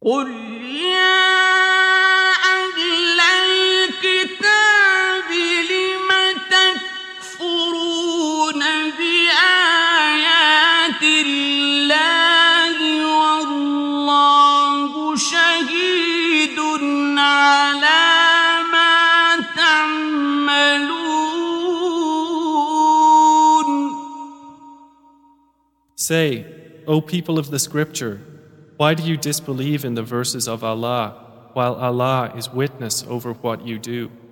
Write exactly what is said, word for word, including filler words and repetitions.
قل يا أهل الكتاب لم تكفرون بآيات الله والله شهيد على ما تعملون. Say, O people of the scripture, why do you disbelieve in the verses of Allah, while Allah is witness over what you do?